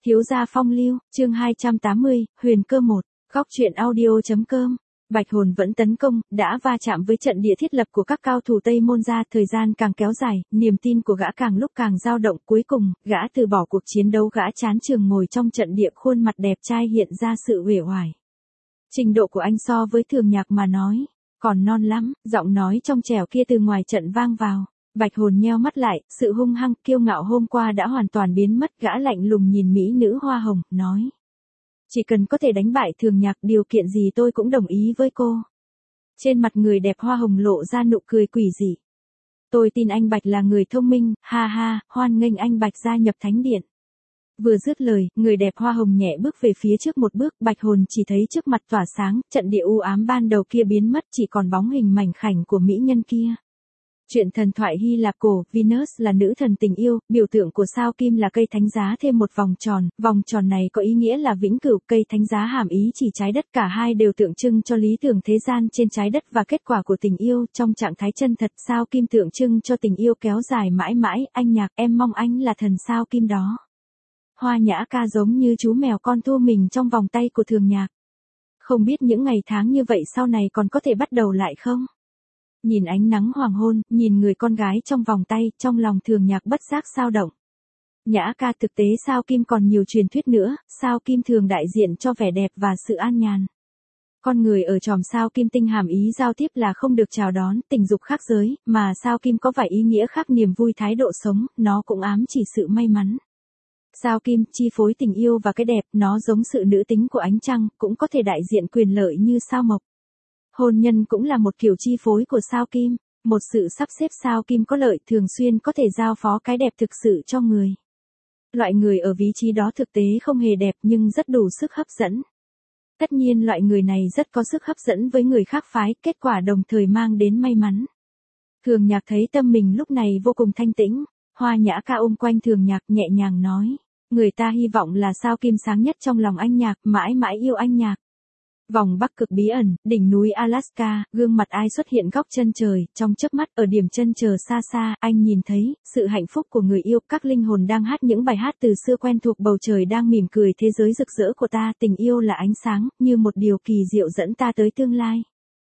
Thiếu gia phong lưu, chương 280, huyền cơ 1, góc truyện audio.com. Bạch Hồn vẫn tấn công, đã va chạm với trận địa thiết lập của các cao thủ Tây Môn gia, thời gian càng kéo dài, niềm tin của gã càng lúc càng dao động, cuối cùng, gã từ bỏ cuộc chiến đấu, gã chán chường ngồi trong trận địa, khuôn mặt đẹp trai hiện ra sự uể oải. Trình độ của anh so với Thường Nhạc mà nói, còn non lắm, giọng nói trong trẻo kia từ ngoài trận vang vào. Bạch Hồn nheo mắt lại, sự hung hăng, kiêu ngạo hôm qua đã hoàn toàn biến mất, gã lạnh lùng nhìn mỹ nữ hoa hồng, nói. Chỉ cần có thể đánh bại Thường Nhạc, điều kiện gì tôi cũng đồng ý với cô. Trên mặt người đẹp hoa hồng lộ ra nụ cười quỷ dị. Tôi tin anh Bạch là người thông minh, ha ha, hoan nghênh anh Bạch gia nhập thánh điện. Vừa dứt lời, người đẹp hoa hồng nhẹ bước về phía trước một bước, Bạch Hồn chỉ thấy trước mặt tỏa sáng, trận địa u ám ban đầu kia biến mất, chỉ còn bóng hình mảnh khảnh của mỹ nhân kia. Chuyện thần thoại Hy Lạp cổ, Venus là nữ thần tình yêu, biểu tượng của sao kim là cây thánh giá thêm một vòng tròn này có ý nghĩa là vĩnh cửu, cây thánh giá hàm ý chỉ trái đất, cả hai đều tượng trưng cho lý tưởng thế gian trên trái đất và kết quả của tình yêu trong trạng thái chân thật, sao kim tượng trưng cho tình yêu kéo dài mãi mãi, anh Nhạc, em mong anh là thần sao kim đó. Hoa Nhã ca giống như chú mèo con thu mình trong vòng tay của Thường Nhạc. Không biết những ngày tháng như vậy sau này còn có thể bắt đầu lại không? Nhìn ánh nắng hoàng hôn, nhìn người con gái trong vòng tay, trong lòng Thường Nhạc bất giác xao động. Nhã ca, thực tế sao kim còn nhiều truyền thuyết nữa, sao kim thường đại diện cho vẻ đẹp và sự an nhàn. Con người ở chòm sao kim tinh hàm ý giao tiếp là không được chào đón, tình dục khác giới, mà sao kim có vài ý nghĩa khác, niềm vui, thái độ sống, nó cũng ám chỉ sự may mắn. Sao kim chi phối tình yêu và cái đẹp, nó giống sự nữ tính của ánh trăng, cũng có thể đại diện quyền lợi như sao mộc. Hôn nhân cũng là một kiểu chi phối của sao kim, một sự sắp xếp sao kim có lợi thường xuyên có thể giao phó cái đẹp thực sự cho người. Loại người ở vị trí đó thực tế không hề đẹp nhưng rất đủ sức hấp dẫn. Tất nhiên loại người này rất có sức hấp dẫn với người khác phái, kết quả đồng thời mang đến may mắn. Thường Nhạc thấy tâm mình lúc này vô cùng thanh tĩnh, Hoa Nhã ca ôm quanh Thường Nhạc nhẹ nhàng nói, người ta hy vọng là sao kim sáng nhất trong lòng anh Nhạc, mãi mãi yêu anh Nhạc. Vòng Bắc Cực bí ẩn, đỉnh núi Alaska, gương mặt ai xuất hiện góc chân trời, trong chớp mắt ở điểm chân trời xa xa, anh nhìn thấy sự hạnh phúc của người yêu, các linh hồn đang hát những bài hát từ xưa quen thuộc, bầu trời đang mỉm cười, thế giới rực rỡ của ta, tình yêu là ánh sáng, như một điều kỳ diệu dẫn ta tới tương lai.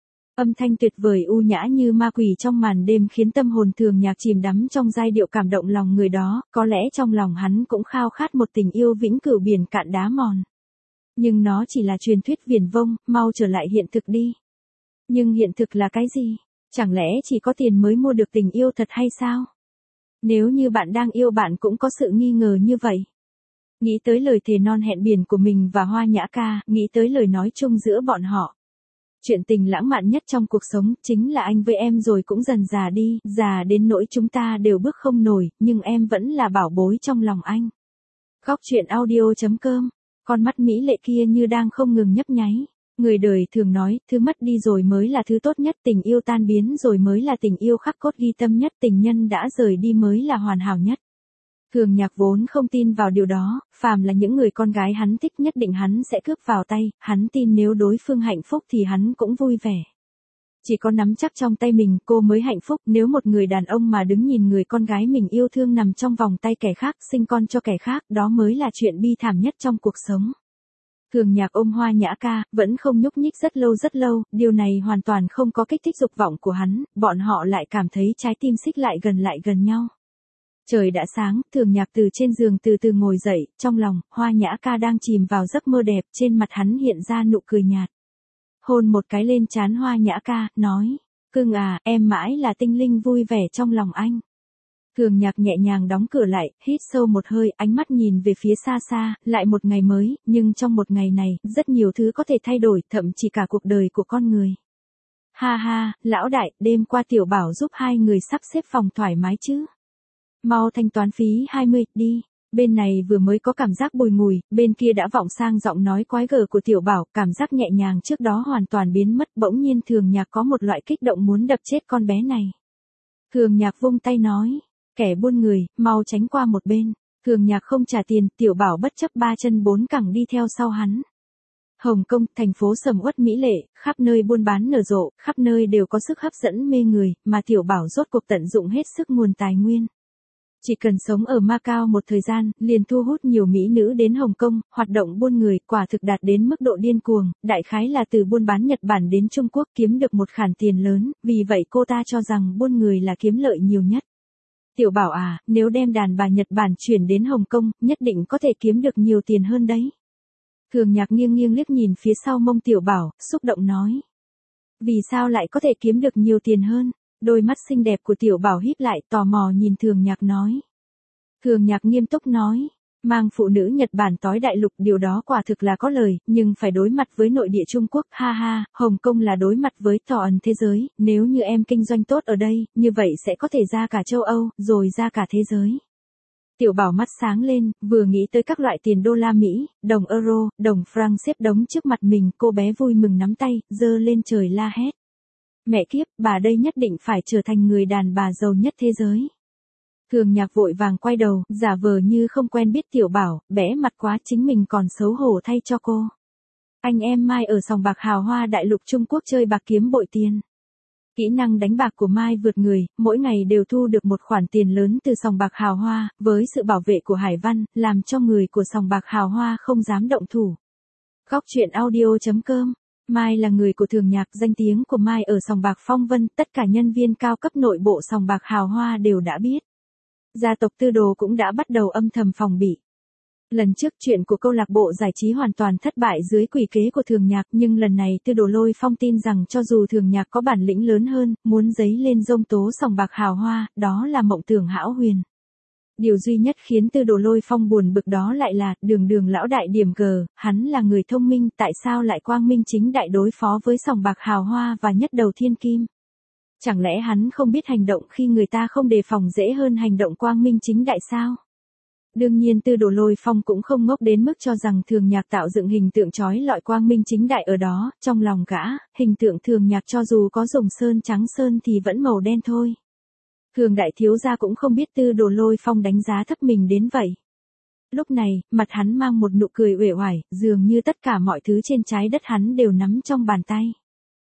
Âm thanh tuyệt vời u nhã như ma quỷ trong màn đêm khiến tâm hồn Thường Nhạc chìm đắm trong giai điệu cảm động lòng người đó, có lẽ trong lòng hắn cũng khao khát một tình yêu vĩnh cửu biển cạn đá mòn. Nhưng nó chỉ là truyền thuyết viển vông, mau trở lại hiện thực đi. Nhưng hiện thực là cái gì? Chẳng lẽ chỉ có tiền mới mua được tình yêu thật hay sao? Nếu như bạn đang yêu bạn cũng có sự nghi ngờ như vậy. Nghĩ tới lời thề non hẹn biển của mình và Hoa Nhã ca, nghĩ tới lời nói chung giữa bọn họ. Chuyện tình lãng mạn nhất trong cuộc sống chính là anh với em rồi cũng dần già đi, già đến nỗi chúng ta đều bước không nổi, nhưng em vẫn là bảo bối trong lòng anh. Góc truyện audio.com. Con mắt mỹ lệ kia như đang không ngừng nhấp nháy. Người đời thường nói, thứ mất đi rồi mới là thứ tốt nhất, tình yêu tan biến rồi mới là tình yêu khắc cốt ghi tâm nhất, tình nhân đã rời đi mới là hoàn hảo nhất. Thường Nhạc vốn không tin vào điều đó, phàm là những người con gái hắn thích nhất định hắn sẽ cướp vào tay, hắn tin nếu đối phương hạnh phúc thì hắn cũng vui vẻ. Chỉ có nắm chắc trong tay mình cô mới hạnh phúc, nếu một người đàn ông mà đứng nhìn người con gái mình yêu thương nằm trong vòng tay kẻ khác, sinh con cho kẻ khác, đó mới là chuyện bi thảm nhất trong cuộc sống. Thường Nhạc ôm Hoa Nhã ca, vẫn không nhúc nhích rất lâu, điều này hoàn toàn không có kích thích dục vọng của hắn, bọn họ lại cảm thấy trái tim xích lại gần nhau. Trời đã sáng, Thường Nhạc từ trên giường từ từ ngồi dậy, trong lòng, Hoa Nhã ca đang chìm vào giấc mơ đẹp, trên mặt hắn hiện ra nụ cười nhạt. Hôn một cái lên trán Hoa Nhã ca, nói, cưng à, em mãi là tinh linh vui vẻ trong lòng anh. Thường Nhạc nhẹ nhàng đóng cửa lại, hít sâu một hơi, ánh mắt nhìn về phía xa xa, lại một ngày mới, nhưng trong một ngày này, rất nhiều thứ có thể thay đổi, thậm chí cả cuộc đời của con người. Ha ha, lão đại, đêm qua Tiểu Bảo giúp hai người sắp xếp phòng thoải mái chứ. Mau thanh toán phí 20, đi. Bên này vừa mới có cảm giác bùi ngùi, bên kia đã vọng sang giọng nói quái gở của Tiểu Bảo, cảm giác nhẹ nhàng trước đó hoàn toàn biến mất, bỗng nhiên Thường Nhạc có một loại kích động muốn đập chết con bé này. Thường Nhạc vung tay nói, kẻ buôn người, mau tránh qua một bên. Thường Nhạc không trả tiền, Tiểu Bảo bất chấp ba chân bốn cẳng đi theo sau hắn. Hồng Kông, thành phố sầm uất mỹ lệ, khắp nơi buôn bán nở rộ, khắp nơi đều có sức hấp dẫn mê người, mà Tiểu Bảo rốt cuộc tận dụng hết sức nguồn tài nguyên. Chỉ cần sống ở Macau một thời gian, liền thu hút nhiều mỹ nữ đến Hồng Kông, hoạt động buôn người, quả thực đạt đến mức độ điên cuồng, đại khái là từ buôn bán Nhật Bản đến Trung Quốc kiếm được một khoản tiền lớn, vì vậy cô ta cho rằng buôn người là kiếm lợi nhiều nhất. Tiểu Bảo à, nếu đem đàn bà Nhật Bản chuyển đến Hồng Kông, nhất định có thể kiếm được nhiều tiền hơn đấy. Thường Nhạc nghiêng nghiêng liếc nhìn phía sau mông Tiểu Bảo, xúc động nói. Vì sao lại có thể kiếm được nhiều tiền hơn? Đôi mắt xinh đẹp của Tiểu Bảo híp lại, tò mò nhìn Thường Nhạc nói. Thường Nhạc nghiêm túc nói, mang phụ nữ Nhật Bản tới đại lục điều đó quả thực là có lời, nhưng phải đối mặt với nội địa Trung Quốc, ha ha, Hồng Kông là đối mặt với toàn thế giới, nếu như em kinh doanh tốt ở đây, như vậy sẽ có thể ra cả châu Âu, rồi ra cả thế giới. Tiểu Bảo mắt sáng lên, vừa nghĩ tới các loại tiền đô la Mỹ, đồng euro, đồng franc xếp đống trước mặt mình, cô bé vui mừng nắm tay, giơ lên trời la hét. Mẹ kiếp, bà đây nhất định phải trở thành người đàn bà giàu nhất thế giới. Thường Nhạc vội vàng quay đầu, giả vờ như không quen biết Tiểu Bảo, bẽ mặt quá chính mình còn xấu hổ thay cho cô. Anh em Mai ở sòng bạc hào hoa đại lục Trung Quốc chơi bạc kiếm bội tiền. Kỹ năng đánh bạc của Mai vượt người, mỗi ngày đều thu được một khoản tiền lớn từ sòng bạc hào hoa, với sự bảo vệ của Hải Văn, làm cho người của sòng bạc hào hoa không dám động thủ. Góc truyện audio.com. Mai là người của Thường Nhạc, danh tiếng của Mai ở sòng bạc Phong Vân, tất cả nhân viên cao cấp nội bộ sòng bạc hào hoa đều đã biết. Gia tộc Tư Đồ cũng đã bắt đầu âm thầm phòng bị. Lần trước chuyện của câu lạc bộ giải trí hoàn toàn thất bại dưới quỷ kế của Thường Nhạc, nhưng lần này Tư Đồ Lôi Phong tin rằng cho dù Thường Nhạc có bản lĩnh lớn hơn, muốn giấy lên dông tố sòng bạc hào hoa, đó là mộng tưởng hão huyền. Điều duy nhất khiến Tư Đồ Lôi Phong buồn bực đó lại là, Đường lão đại điểm gờ, hắn là người thông minh, tại sao lại quang minh chính đại đối phó với sòng bạc hào hoa và nhất đầu thiên kim? Chẳng lẽ hắn không biết hành động khi người ta không đề phòng dễ hơn hành động quang minh chính đại sao? Đương nhiên Tư Đồ Lôi Phong cũng không ngốc đến mức cho rằng Thường Nhạc tạo dựng hình tượng chói lọi quang minh chính đại ở đó, trong lòng gã, hình tượng Thường Nhạc cho dù có dùng sơn trắng sơn thì vẫn màu đen thôi. Thường đại thiếu gia cũng không biết Tư Đồ Lôi Phong đánh giá thấp mình đến vậy. Lúc này, mặt hắn mang một nụ cười uể oải, dường như tất cả mọi thứ trên trái đất hắn đều nắm trong bàn tay.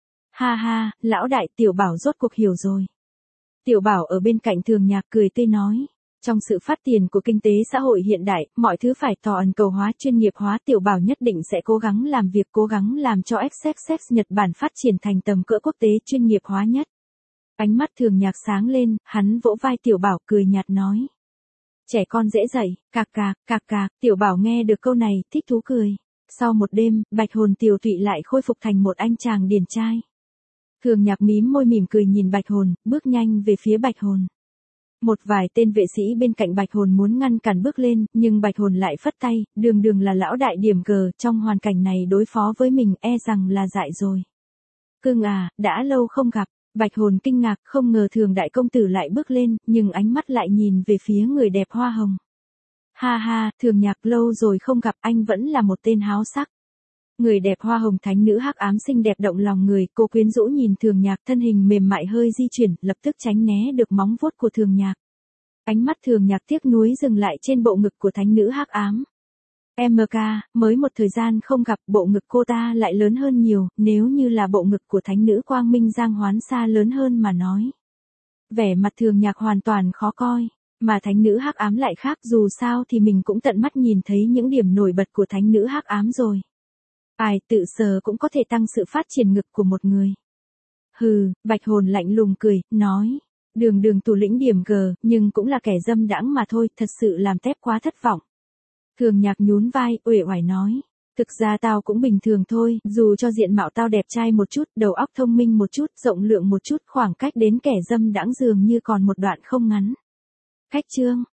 Ha ha, lão đại, Tiểu Bảo rốt cuộc hiểu rồi. Tiểu Bảo ở bên cạnh Thường Nhạc cười tươi nói. Trong sự phát triển của kinh tế xã hội hiện đại, mọi thứ phải toàn cầu hóa chuyên nghiệp hóa, Tiểu Bảo nhất định sẽ cố gắng làm việc, cố gắng làm cho XXX Nhật Bản phát triển thành tầm cỡ quốc tế chuyên nghiệp hóa nhất. Ánh mắt Thường Nhạc sáng lên, hắn vỗ vai Tiểu Bảo cười nhạt nói. Trẻ con dễ dạy, cạc cạc, Tiểu Bảo nghe được câu này, thích thú cười. Sau một đêm, Bạch Hồn Tiểu Tụy lại khôi phục thành một anh chàng điển trai. Thường Nhạc mím môi mỉm cười nhìn Bạch Hồn, bước nhanh về phía Bạch Hồn. Một vài tên vệ sĩ bên cạnh Bạch Hồn muốn ngăn cản bước lên, nhưng Bạch Hồn lại phất tay, Đường là lão đại điểm gờ, trong hoàn cảnh này đối phó với mình e rằng là dại rồi. Cưng à, đã lâu không gặp, Bạch Hồn kinh ngạc, không ngờ Thường đại công tử lại bước lên, nhưng ánh mắt lại nhìn về phía người đẹp hoa hồng. Ha ha, Thường Nhạc, lâu rồi không gặp, anh vẫn là một tên háo sắc. Người đẹp hoa hồng thánh nữ hắc ám xinh đẹp động lòng người, cô quyến rũ nhìn Thường Nhạc, thân hình mềm mại hơi di chuyển, lập tức tránh né được móng vuốt của Thường Nhạc. Ánh mắt Thường Nhạc tiếc nuối dừng lại trên bộ ngực của thánh nữ hắc ám. MK, mới một thời gian không gặp, bộ ngực cô ta lại lớn hơn nhiều, nếu như là bộ ngực của thánh nữ Quang Minh Giang Hoán Sa lớn hơn mà nói. Vẻ mặt Thường Nhạc hoàn toàn khó coi, mà thánh nữ hắc ám lại khác, dù sao thì mình cũng tận mắt nhìn thấy những điểm nổi bật của thánh nữ hắc ám rồi. Ai tự sờ cũng có thể tăng sự phát triển ngực của một người. Hừ, Bạch Hồn lạnh lùng cười, nói. Đường thủ lĩnh điểm gờ, nhưng cũng là kẻ dâm đãng mà thôi, thật sự làm tép quá thất vọng. Thường Nhạc nhún vai, uể oải nói. Thực ra tao cũng bình thường thôi, dù cho diện mạo tao đẹp trai một chút, đầu óc thông minh một chút, rộng lượng một chút, khoảng cách đến kẻ dâm đãng dường như còn một đoạn không ngắn. Khách trương,